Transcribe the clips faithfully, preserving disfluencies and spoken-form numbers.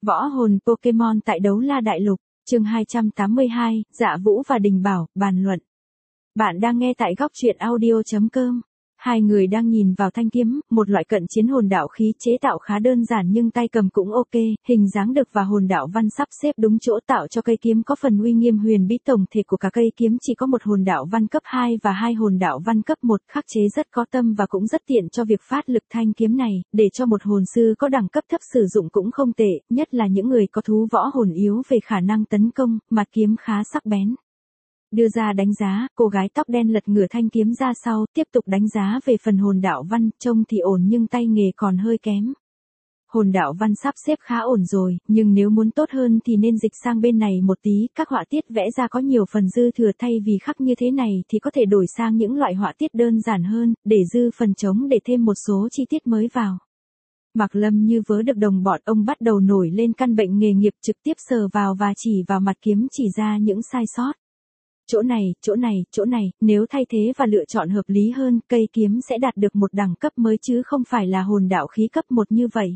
Võ hồn Pokemon tại Đấu La Đại Lục, chương hai trăm tám mươi hai, Dạ Vũ và Đình Bảo, bàn luận. Bạn đang nghe tại góc truyện audio chấm com. Hai người đang nhìn vào thanh kiếm, một loại cận chiến hồn đạo khí chế tạo khá đơn giản nhưng tay cầm cũng ok, hình dáng đực và hồn đạo văn sắp xếp đúng chỗ tạo cho cây kiếm có phần uy nghiêm huyền bí. Tổng thể của cả cây kiếm chỉ có một hồn đạo văn cấp hai và hai hồn đạo văn cấp một, khắc chế rất có tâm và cũng rất tiện cho việc phát lực thanh kiếm này, để cho một hồn sư có đẳng cấp thấp sử dụng cũng không tệ, nhất là những người có thú võ hồn yếu về khả năng tấn công, mặt kiếm khá sắc bén. Đưa ra đánh giá, cô gái tóc đen lật ngửa thanh kiếm ra sau, tiếp tục đánh giá về phần hồn đạo văn, trông thì ổn nhưng tay nghề còn hơi kém. Hồn đạo văn sắp xếp khá ổn rồi, nhưng nếu muốn tốt hơn thì nên dịch sang bên này một tí, các họa tiết vẽ ra có nhiều phần dư thừa, thay vì khắc như thế này thì có thể đổi sang những loại họa tiết đơn giản hơn, để dư phần trống để thêm một số chi tiết mới vào. Mạc Lâm như vớ được đồng bọn, ông bắt đầu nổi lên căn bệnh nghề nghiệp, trực tiếp sờ vào và chỉ vào mặt kiếm chỉ ra những sai sót. Chỗ này, chỗ này, chỗ này, nếu thay thế và lựa chọn hợp lý hơn, cây kiếm sẽ đạt được một đẳng cấp mới chứ không phải là hồn đạo khí cấp một như vậy.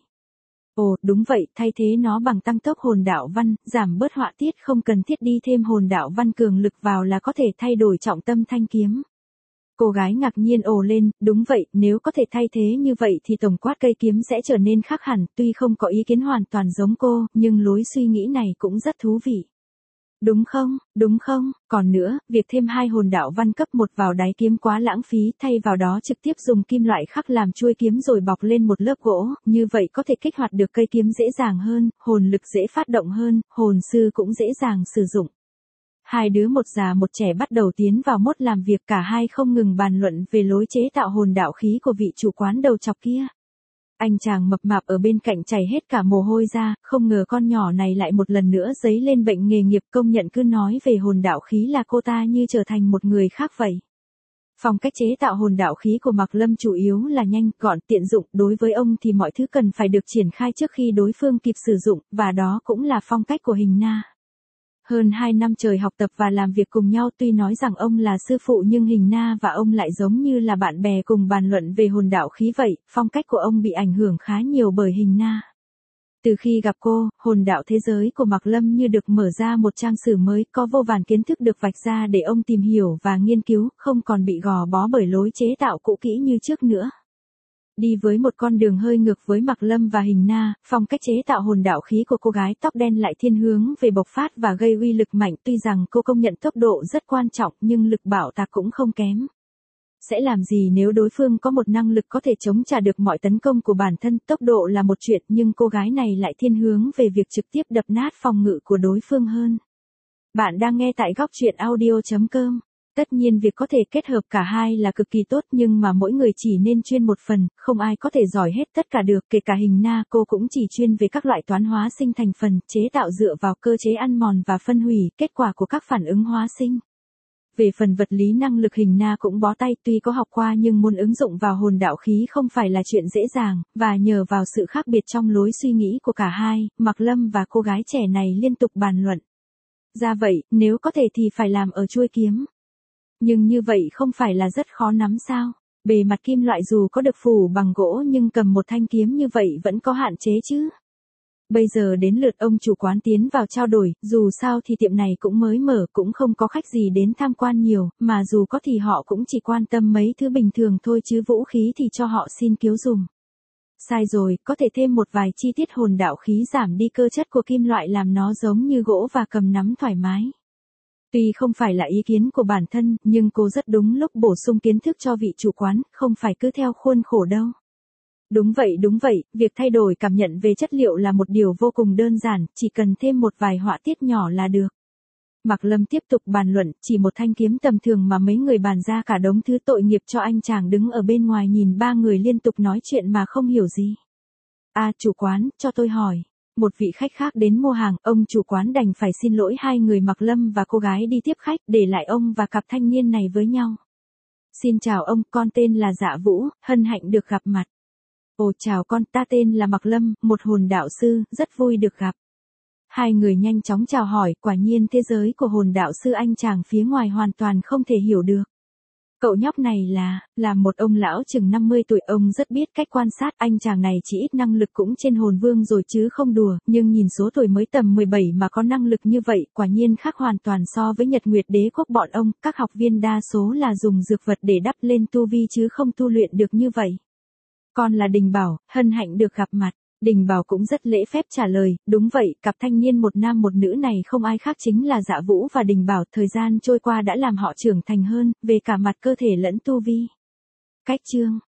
Ồ, đúng vậy, thay thế nó bằng tăng tốc hồn đạo văn, giảm bớt họa tiết, không cần thiết đi thêm hồn đạo văn cường lực vào là có thể thay đổi trọng tâm thanh kiếm. Cô gái ngạc nhiên ồ lên, đúng vậy, nếu có thể thay thế như vậy thì tổng quát cây kiếm sẽ trở nên khác hẳn, tuy không có ý kiến hoàn toàn giống cô, nhưng lối suy nghĩ này cũng rất thú vị. Đúng không, đúng không, còn nữa, việc thêm hai hồn đạo văn cấp một vào đáy kiếm quá lãng phí, thay vào đó trực tiếp dùng kim loại khắc làm chuôi kiếm rồi bọc lên một lớp gỗ, như vậy có thể kích hoạt được cây kiếm dễ dàng hơn, hồn lực dễ phát động hơn, hồn sư cũng dễ dàng sử dụng. Hai đứa một già một trẻ bắt đầu tiến vào mốt làm việc, cả hai không ngừng bàn luận về lối chế tạo hồn đạo khí của vị chủ quán đầu chọc kia. Anh chàng mập mạp ở bên cạnh chảy hết cả mồ hôi ra, không ngờ con nhỏ này lại một lần nữa dấy lên bệnh nghề nghiệp, công nhận cứ nói về hồn đạo khí là cô ta như trở thành một người khác vậy. Phong cách chế tạo hồn đạo khí của Mạc Lâm chủ yếu là nhanh, gọn, tiện dụng, đối với ông thì mọi thứ cần phải được triển khai trước khi đối phương kịp sử dụng, và đó cũng là phong cách của Hình Na. Hơn hai năm trời học tập và làm việc cùng nhau, tuy nói rằng ông là sư phụ nhưng Hình Na và ông lại giống như là bạn bè cùng bàn luận về hồn đạo khí vậy, phong cách của ông bị ảnh hưởng khá nhiều bởi Hình Na. Từ khi gặp cô, hồn đạo thế giới của Mạc Lâm như được mở ra một trang sử mới, có vô vàn kiến thức được vạch ra để ông tìm hiểu và nghiên cứu, không còn bị gò bó bởi lối chế tạo cũ kỹ như trước nữa. Đi với một con đường hơi ngược với Mạc Lâm và Hình Na, phong cách chế tạo hồn đạo khí của cô gái tóc đen lại thiên hướng về bộc phát và gây uy lực mạnh, tuy rằng cô công nhận tốc độ rất quan trọng nhưng lực bảo tạc cũng không kém. Sẽ làm gì nếu đối phương có một năng lực có thể chống trả được mọi tấn công của bản thân, tốc độ là một chuyện nhưng cô gái này lại thiên hướng về việc trực tiếp đập nát phòng ngự của đối phương hơn. Bạn đang nghe tại góc truyện audio chấm com. Tất nhiên việc có thể kết hợp cả hai là cực kỳ tốt nhưng mà mỗi người chỉ nên chuyên một phần, không ai có thể giỏi hết tất cả được, kể cả Hình Na cô cũng chỉ chuyên về các loại toán hóa sinh thành phần, chế tạo dựa vào cơ chế ăn mòn và phân hủy, kết quả của các phản ứng hóa sinh. Về phần vật lý năng lực Hình Na cũng bó tay, tuy có học qua nhưng muốn ứng dụng vào hồn đạo khí không phải là chuyện dễ dàng, và nhờ vào sự khác biệt trong lối suy nghĩ của cả hai, Mạc Lâm và cô gái trẻ này liên tục bàn luận. Ra vậy, nếu có thể thì phải làm ở chuôi kiếm. Nhưng như vậy không phải là rất khó nắm sao? Bề mặt kim loại dù có được phủ bằng gỗ nhưng cầm một thanh kiếm như vậy vẫn có hạn chế chứ. Bây giờ đến lượt ông chủ quán tiến vào trao đổi, dù sao thì tiệm này cũng mới mở, cũng không có khách gì đến tham quan nhiều, mà dù có thì họ cũng chỉ quan tâm mấy thứ bình thường thôi chứ vũ khí thì cho họ xin cứu dùm. Sai rồi, có thể thêm một vài chi tiết hồn đạo khí giảm đi cơ chất của kim loại làm nó giống như gỗ và cầm nắm thoải mái. Tuy không phải là ý kiến của bản thân, nhưng cô rất đúng lúc bổ sung kiến thức cho vị chủ quán, không phải cứ theo khuôn khổ đâu. Đúng vậy đúng vậy, việc thay đổi cảm nhận về chất liệu là một điều vô cùng đơn giản, chỉ cần thêm một vài họa tiết nhỏ là được. Mạc Lâm tiếp tục bàn luận, chỉ một thanh kiếm tầm thường mà mấy người bàn ra cả đống thứ, tội nghiệp cho anh chàng đứng ở bên ngoài nhìn ba người liên tục nói chuyện mà không hiểu gì. À chủ quán, cho tôi hỏi. Một vị khách khác đến mua hàng, ông chủ quán đành phải xin lỗi hai người Mạc Lâm và cô gái đi tiếp khách, để lại ông và cặp thanh niên này với nhau. Xin chào ông, con tên là Dạ Vũ, hân hạnh được gặp mặt. Ồ chào con, ta tên là Mạc Lâm, một hồn đạo sư, rất vui được gặp. Hai người nhanh chóng chào hỏi, quả nhiên thế giới của hồn đạo sư anh chàng phía ngoài hoàn toàn không thể hiểu được. Cậu nhóc này là, là một ông lão chừng năm mươi tuổi, ông rất biết cách quan sát, anh chàng này chỉ ít năng lực cũng trên hồn vương rồi chứ không đùa, nhưng nhìn số tuổi mới tầm mười bảy mà có năng lực như vậy, quả nhiên khác hoàn toàn so với Nhật Nguyệt Đế quốc bọn ông, các học viên đa số là dùng dược vật để đắp lên tu vi chứ không tu luyện được như vậy. Con là Đình Bảo, hân hạnh được gặp mặt. Đình Bảo cũng rất lễ phép trả lời, đúng vậy, cặp thanh niên một nam một nữ này không ai khác chính là Dạ Vũ và Đình Bảo, thời gian trôi qua đã làm họ trưởng thành hơn, về cả mặt cơ thể lẫn tu vi. Cách chương